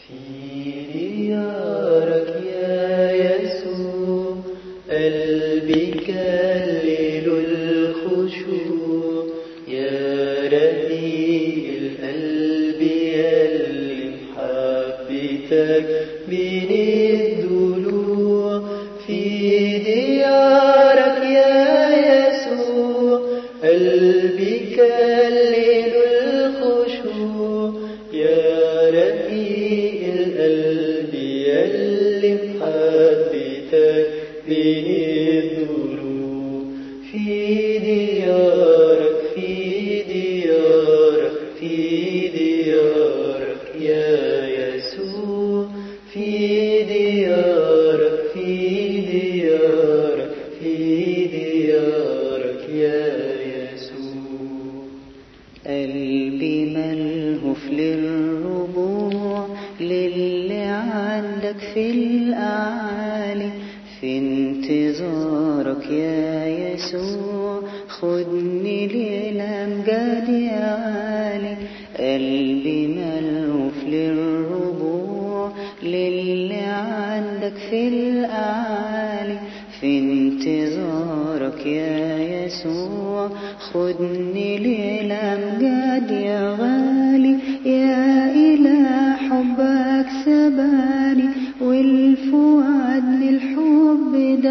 في ديارك يا يسوع قلبي كلل الخشوع، يا رقيق القلب يلي محبتك بين الضلوع. في ديارك يا يسوع قلبي كلل الخشوع، يا رقيق القلب يلي محبتك بين الضلوع. في ديارك في ديارك في ديارك يا يسوع، في ديارك في ديارك في ديارك يا يسوع. قلبي ملهوف للرجوع للي عندك في الأعالي، في انتظارك يا يسوع خدني للأمجاد يا عالي. قلبي ملهوف للرجوع للي عندك في الأعالي، في انتظارك يا يسوع خدني للأمجاد يا غالي. يا إله حبك سباني والفؤاد للحب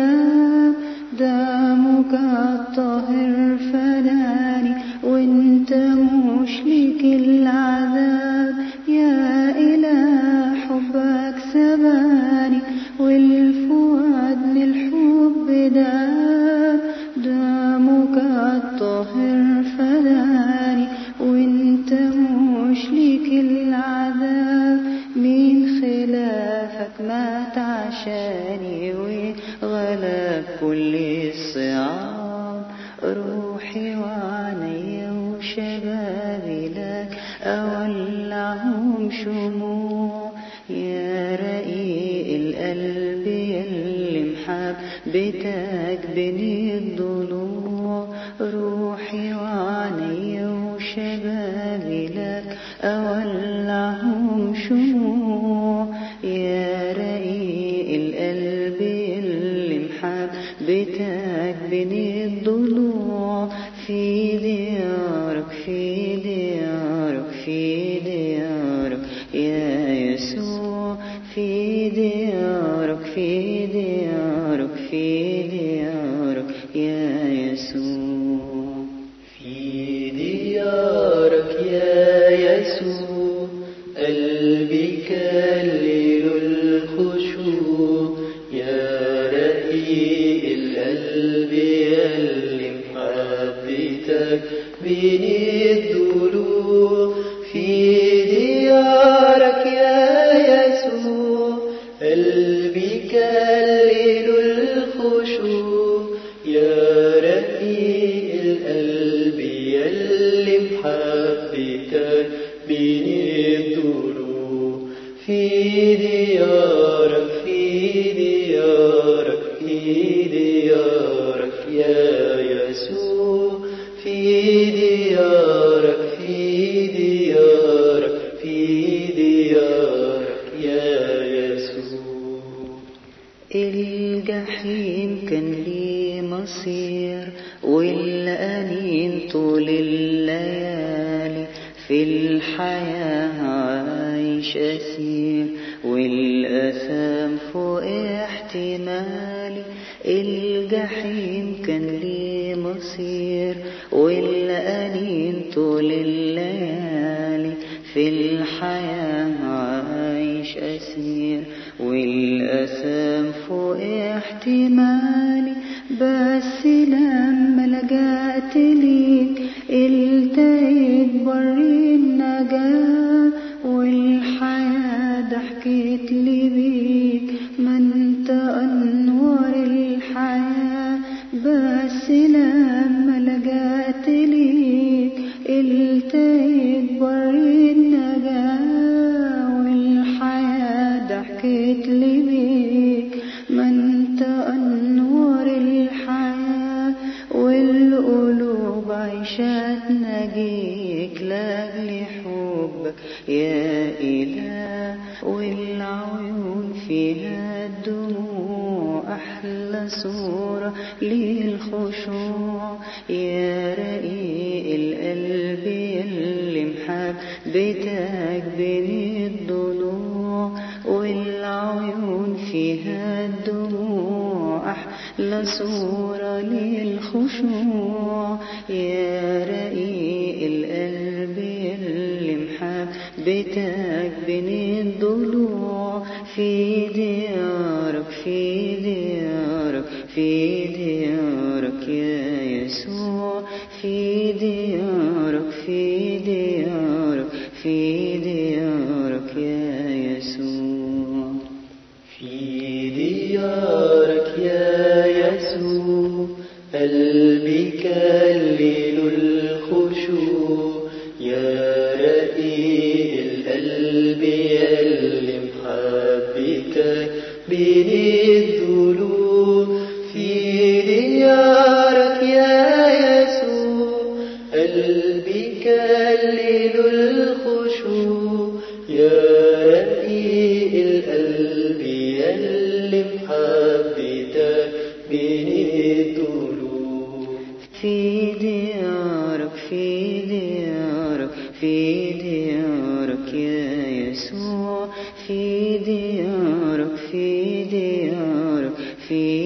دامك الطاهر فداني، وانت مشلك العذاب. يا إله حبك سباني والفؤاد للحب دامك الطاهر فداني، وانت مشلك العذاب. من خلافك مات عشاني وغلب كل الصعاب، روحي وعيني وشبابي لك أولعهم شموع. يا رقيق القلب يلي محبتك بين الضلوع، روحي وعيني وشبابي لك أولعهم شموع. يا رقيق القلب يلي محبتك بين الضلوع. في ديارك في ديارك في ديارك يا يسوع، في ديارك في ديارك في ديارك يا يسوع. في ديارك يا يسوع قلبي كلل الخشوع، يا رقيق القلب يلي محبتك بين الضلوع. في ديارك يا يسوع قلبي كلل الخشوع، يا رقيق القلب يلي محبتك بين الضلوع. في ديارك في ديارك في ديارك يا يسوع، في ديارك في ديارك في ديارك يا يسوع. الجحيم كان لي مصير والأنين طول الليالي، في الحياة عايش أسير والأثام فوق احتمالي. الجحيم كان لي مصير والأنين طول الليالي، في الحياة عايش أسير والأثام فوق احتمالي. بس لما لجأت ليك التقيت بر النجاة، والحياة ضحكت لي بيك ما انت أنوار الحياة. بس لما لجأت ليك التقيت بر النجاة، والحياة ضحكت لي بيك ما انت أنوار الحياة. والقلوب عيشت نجيك لك إله، والعيون فيها الدموع أحلى صورة للخشوع. يا رقيق القلب يلي محبتك بين الضلوع، والعيون فيها الدموع أحلى صورة للخشوع. يا رقيق القلب يلي محبتك بين الضلوع، في ديارك في ديارك في ديارك يا يسوع، في ديارك في ديارك في ديارك يا يسوع. في ديارك يا يسوع قلبي كلل الخشوع. يا رقيق القلب يلي محبتك بين الضلوع، في ديارك يا يسوع قلبي كلل الخشوع. يا رقيق القلب يلي محبتك بين الضلوع، في ديارك في ديارك في ديارك يا يسوع، في ديارك في ديارك في